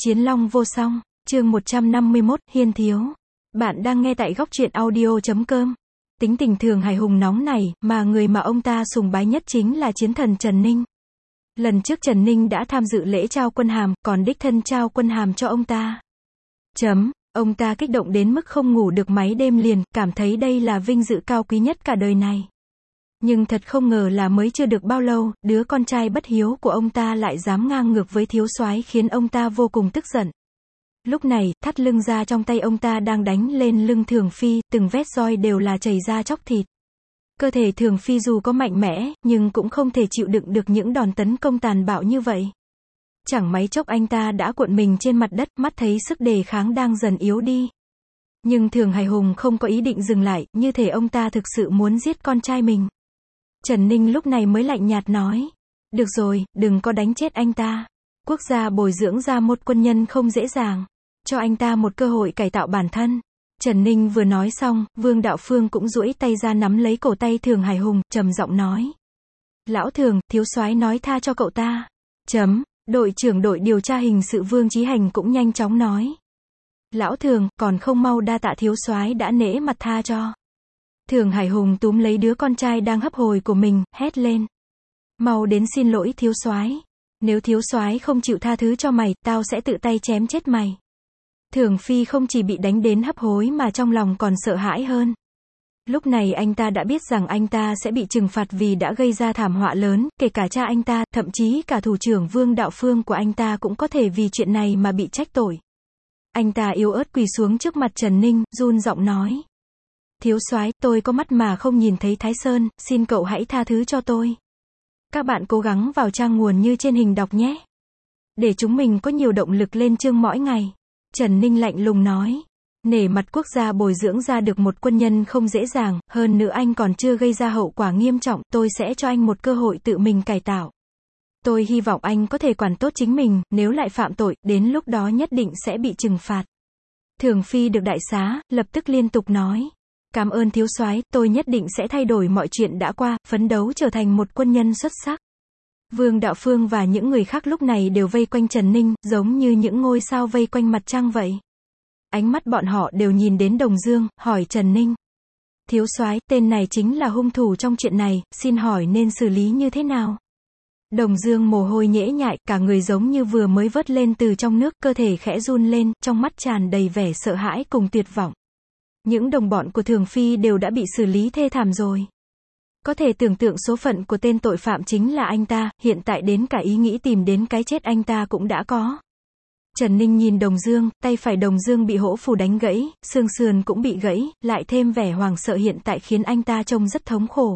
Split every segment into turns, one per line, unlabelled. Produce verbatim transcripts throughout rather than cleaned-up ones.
Chiến Long vô song, chương một trăm năm mươi mốt, Hiên Thiếu. Bạn đang nghe tại góc truyện audio chấm com. Tính tình Thường Hải Hùng nóng này, mà người mà ông ta sùng bái nhất chính là chiến thần Trần Ninh. Lần trước Trần Ninh đã tham dự lễ trao quân hàm, còn đích thân trao quân hàm cho ông ta. Chấm, ông ta kích động đến mức không ngủ được mấy đêm liền, cảm thấy đây là vinh dự cao quý nhất cả đời này. Nhưng thật không ngờ là mới chưa được bao lâu, đứa con trai bất hiếu của ông ta lại dám ngang ngược với thiếu soái, khiến ông ta vô cùng tức giận. Lúc này, thắt lưng ra trong tay ông ta đang đánh lên lưng Thường Phi, từng vết roi đều là chảy ra chóc thịt. Cơ thể Thường Phi dù có mạnh mẽ, nhưng cũng không thể chịu đựng được những đòn tấn công tàn bạo như vậy. Chẳng mấy chốc anh ta đã cuộn mình trên mặt đất, mắt thấy sức đề kháng đang dần yếu đi. Nhưng Thường Hải Hùng không có ý định dừng lại, như thể ông ta thực sự muốn giết con trai mình. Trần Ninh lúc này mới lạnh nhạt nói, được rồi, đừng có đánh chết anh ta. Quốc gia bồi dưỡng ra một quân nhân không dễ dàng, cho anh ta một cơ hội cải tạo bản thân. Trần Ninh vừa nói xong, Vương Đạo Phương cũng duỗi tay ra nắm lấy cổ tay Thường Hải Hùng, trầm giọng nói, lão Thường, thiếu soái nói tha cho cậu ta. Chấm, đội trưởng đội điều tra hình sự Vương Chí Hành cũng nhanh chóng nói, lão Thường, còn không mau đa tạ thiếu soái đã nể mặt tha cho. Thường Hải Hùng túm lấy đứa con trai đang hấp hồi của mình, hét lên, mau đến xin lỗi thiếu soái. Nếu thiếu soái không chịu tha thứ cho mày, tao sẽ tự tay chém chết mày. Thường Phi không chỉ bị đánh đến hấp hối mà trong lòng còn sợ hãi hơn. Lúc này anh ta đã biết rằng anh ta sẽ bị trừng phạt vì đã gây ra thảm họa lớn, kể cả cha anh ta, thậm chí cả thủ trưởng Vương Đạo Phương của anh ta cũng có thể vì chuyện này mà bị trách tội. Anh ta yếu ớt quỳ xuống trước mặt Trần Ninh, run giọng nói, thiếu soái, tôi có mắt mà không nhìn thấy Thái Sơn, xin cậu hãy tha thứ cho tôi. Các bạn cố gắng vào trang nguồn như trên hình đọc nhé, để chúng mình có nhiều động lực lên chương mỗi ngày. Trần Ninh lạnh lùng nói, nể mặt quốc gia bồi dưỡng ra được một quân nhân không dễ dàng, hơn nữa anh còn chưa gây ra hậu quả nghiêm trọng, tôi sẽ cho anh một cơ hội tự mình cải tạo. Tôi hy vọng anh có thể quản tốt chính mình, nếu lại phạm tội, đến lúc đó nhất định sẽ bị trừng phạt. Thường Phi được đại xá, lập tức liên tục nói, cảm ơn thiếu soái, tôi nhất định sẽ thay đổi mọi chuyện đã qua, phấn đấu trở thành một quân nhân xuất sắc. Vương Đạo Phương và những người khác lúc này đều vây quanh Trần Ninh, giống như những ngôi sao vây quanh mặt trăng vậy. Ánh mắt bọn họ đều nhìn đến Đồng Dương, hỏi Trần Ninh, thiếu soái, tên này chính là hung thủ trong chuyện này, xin hỏi nên xử lý như thế nào? Đồng Dương mồ hôi nhễ nhại, cả người giống như vừa mới vớt lên từ trong nước, cơ thể khẽ run lên, trong mắt tràn đầy vẻ sợ hãi cùng tuyệt vọng. Những đồng bọn của Thường Phi đều đã bị xử lý thê thảm rồi. Có thể tưởng tượng số phận của tên tội phạm chính là anh ta, hiện tại đến cả ý nghĩ tìm đến cái chết anh ta cũng đã có. Trần Ninh nhìn Đồng Dương, tay phải Đồng Dương bị hổ phù đánh gãy, xương sườn cũng bị gãy, lại thêm vẻ hoảng sợ hiện tại khiến anh ta trông rất thống khổ.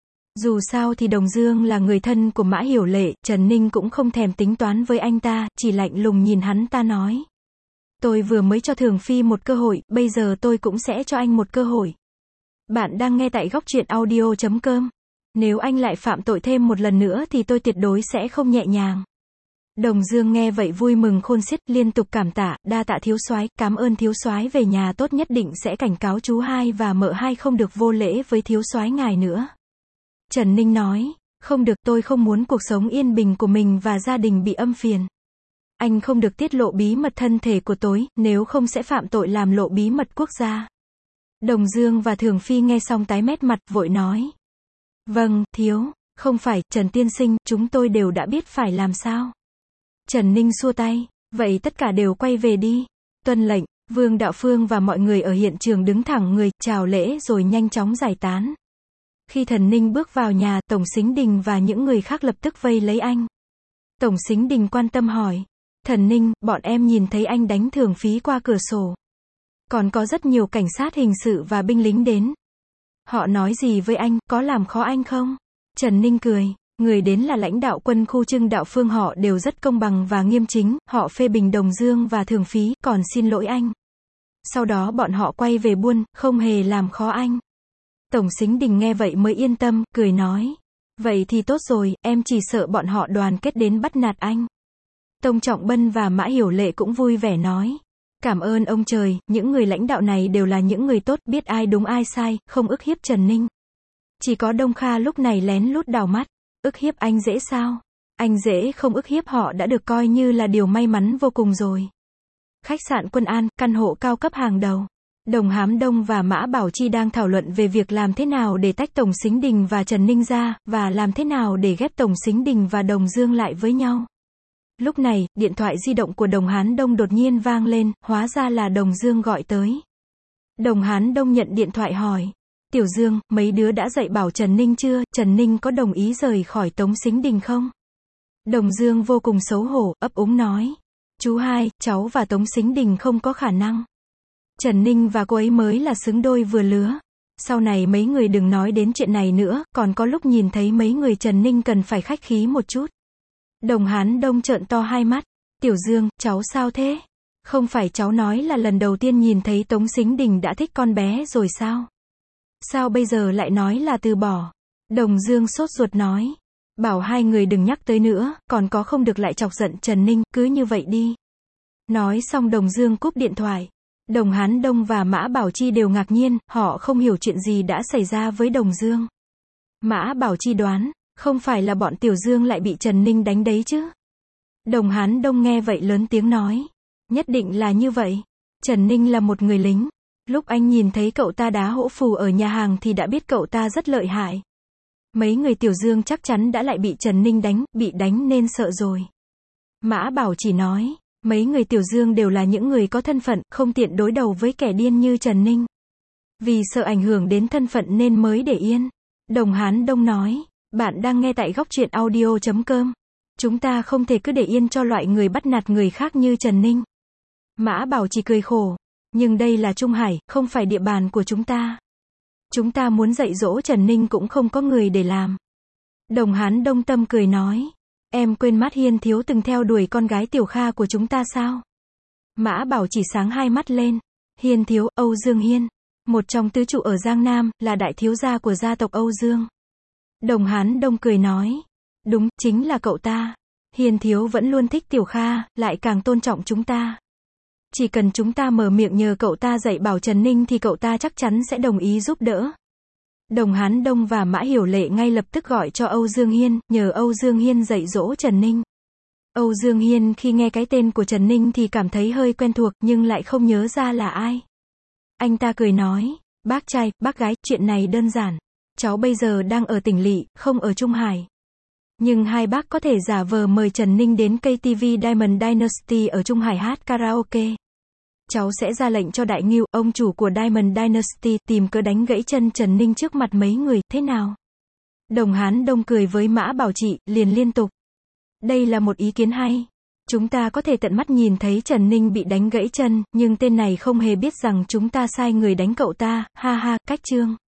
Dù sao thì Đồng Dương là người thân của Mã Hiểu Lệ, Trần Ninh cũng không thèm tính toán với anh ta, chỉ lạnh lùng nhìn hắn ta nói, tôi vừa mới cho Thường Phi một cơ hội, bây giờ tôi cũng sẽ cho anh một cơ hội. Bạn đang nghe tại góc truyện audio chấm com. Nếu anh lại phạm tội thêm một lần nữa thì tôi tuyệt đối sẽ không nhẹ nhàng. Đồng Dương nghe vậy vui mừng khôn xiết, liên tục cảm tạ, đa tạ thiếu soái, cảm ơn thiếu soái, về nhà tốt nhất định sẽ cảnh cáo chú hai và mợ hai không được vô lễ với thiếu soái ngài nữa. Trần Ninh nói, không được, tôi không muốn cuộc sống yên bình của mình và gia đình bị âm phiền. Anh không được tiết lộ bí mật thân thể của tôi, nếu không sẽ phạm tội làm lộ bí mật quốc gia. Đồng Dương và Thường Phi nghe xong tái mét mặt, vội nói, vâng, thiếu, không phải, Trần tiên sinh, chúng tôi đều đã biết phải làm sao. Trần Ninh xua tay, vậy tất cả đều quay về đi. Tuân lệnh. Vương Đạo Phương và mọi người ở hiện trường đứng thẳng người, chào lễ rồi nhanh chóng giải tán. Khi Thần Ninh bước vào nhà, Tổng Sính Đình và những người khác lập tức vây lấy anh. Tổng Sính Đình quan tâm hỏi, Thần Ninh, bọn em nhìn thấy anh đánh Thường Phi qua cửa sổ. Còn có rất nhiều cảnh sát hình sự và binh lính đến. Họ nói gì với anh, có làm khó anh không? Trần Ninh cười, người đến là lãnh đạo quân khu Trưng Đạo Phương, họ đều rất công bằng và nghiêm chính, họ phê bình Đồng Dương và Thường Phi, còn xin lỗi anh. Sau đó bọn họ quay về buôn, không hề làm khó anh. Tổng Sính Đình nghe vậy mới yên tâm, cười nói, vậy thì tốt rồi, em chỉ sợ bọn họ đoàn kết đến bắt nạt anh. Tông Trọng Bân và Mã Hiểu Lệ cũng vui vẻ nói, cảm ơn ông trời, những người lãnh đạo này đều là những người tốt, biết ai đúng ai sai, không ức hiếp Trần Ninh. Chỉ có Đông Kha lúc này lén lút đào mắt, ức hiếp anh dễ sao? Anh dễ không ức hiếp họ đã được coi như là điều may mắn vô cùng rồi. Khách sạn Quân An, căn hộ cao cấp hàng đầu. Đồng Hám Đông và Mã Bảo Chi đang thảo luận về việc làm thế nào để tách Tổng Sính Đình và Trần Ninh ra, và làm thế nào để ghép Tổng Sính Đình và Đồng Dương lại với nhau. Lúc này, điện thoại di động của Đồng Hán Đông đột nhiên vang lên, hóa ra là Đồng Dương gọi tới. Đồng Hán Đông nhận điện thoại hỏi. Tiểu Dương, mấy đứa đã dạy bảo Trần Ninh chưa, Trần Ninh có đồng ý rời khỏi Tống Sính Đình không? Đồng Dương vô cùng xấu hổ, ấp úng nói. Chú hai, cháu và Tống Sính Đình không có khả năng. Trần Ninh và cô ấy mới là xứng đôi vừa lứa. Sau này mấy người đừng nói đến chuyện này nữa, còn có lúc nhìn thấy mấy người Trần Ninh cần phải khách khí một chút. Đồng Hán Đông trợn to hai mắt. Tiểu Dương, cháu sao thế? Không phải cháu nói là lần đầu tiên nhìn thấy Tống Sính Đình đã thích con bé rồi sao? Sao bây giờ lại nói là từ bỏ? Đồng Dương sốt ruột nói. Bảo hai người đừng nhắc tới nữa, còn có không được lại chọc giận Trần Ninh, cứ như vậy đi. Nói xong Đồng Dương cúp điện thoại. Đồng Hán Đông và Mã Bảo Chi đều ngạc nhiên, họ không hiểu chuyện gì đã xảy ra với Đồng Dương. Mã Bảo Chi đoán, không phải là bọn Tiểu Dương lại bị Trần Ninh đánh đấy chứ? Đồng Hán Đông nghe vậy lớn tiếng nói. Nhất định là như vậy. Trần Ninh là một người lính. Lúc anh nhìn thấy cậu ta đá hổ phù ở nhà hàng thì đã biết cậu ta rất lợi hại. Mấy người Tiểu Dương chắc chắn đã lại bị Trần Ninh đánh, bị đánh nên sợ rồi. Mã Bảo chỉ nói, mấy người Tiểu Dương đều là những người có thân phận, không tiện đối đầu với kẻ điên như Trần Ninh. Vì sợ ảnh hưởng đến thân phận nên mới để yên. Đồng Hán Đông nói, bạn đang nghe tại góc truyện audio chấm com. Chúng ta không thể cứ để yên cho loại người bắt nạt người khác như Trần Ninh. Mã Bảo chỉ cười khổ. Nhưng đây là Trung Hải, không phải địa bàn của chúng ta. Chúng ta muốn dạy dỗ Trần Ninh cũng không có người để làm. Đồng Hán Đông tâm cười nói. Em quên mất Hiên Thiếu từng theo đuổi con gái Tiểu Kha của chúng ta sao? Mã Bảo chỉ sáng hai mắt lên. Hiên Thiếu, Âu Dương Hiên. Một trong tứ trụ ở Giang Nam, là đại thiếu gia của gia tộc Âu Dương. Đồng Hán Đông cười nói. Đúng, chính là cậu ta. Hiên Thiếu vẫn luôn thích Tiểu Kha, lại càng tôn trọng chúng ta. Chỉ cần chúng ta mở miệng nhờ cậu ta dạy bảo Trần Ninh thì cậu ta chắc chắn sẽ đồng ý giúp đỡ. Đồng Hán Đông và Mã Hiểu Lệ ngay lập tức gọi cho Âu Dương Hiên, nhờ Âu Dương Hiên dạy dỗ Trần Ninh. Âu Dương Hiên khi nghe cái tên của Trần Ninh thì cảm thấy hơi quen thuộc nhưng lại không nhớ ra là ai. Anh ta cười nói, bác trai, bác gái, chuyện này đơn giản. Cháu bây giờ đang ở tỉnh lỵ, không ở Trung Hải. Nhưng hai bác có thể giả vờ mời Trần Ninh đến ca tê vê Diamond Dynasty ở Trung Hải hát karaoke. Cháu sẽ ra lệnh cho Đại Ngưu, ông chủ của Diamond Dynasty, tìm cớ đánh gãy chân Trần Ninh trước mặt mấy người, thế nào? Đồng Hán Đông cười với Mã Bảo Trị, liền liên tục. Đây là một ý kiến hay. Chúng ta có thể tận mắt nhìn thấy Trần Ninh bị đánh gãy chân, nhưng tên này không hề biết rằng chúng ta sai người đánh cậu ta, ha ha, cách chương.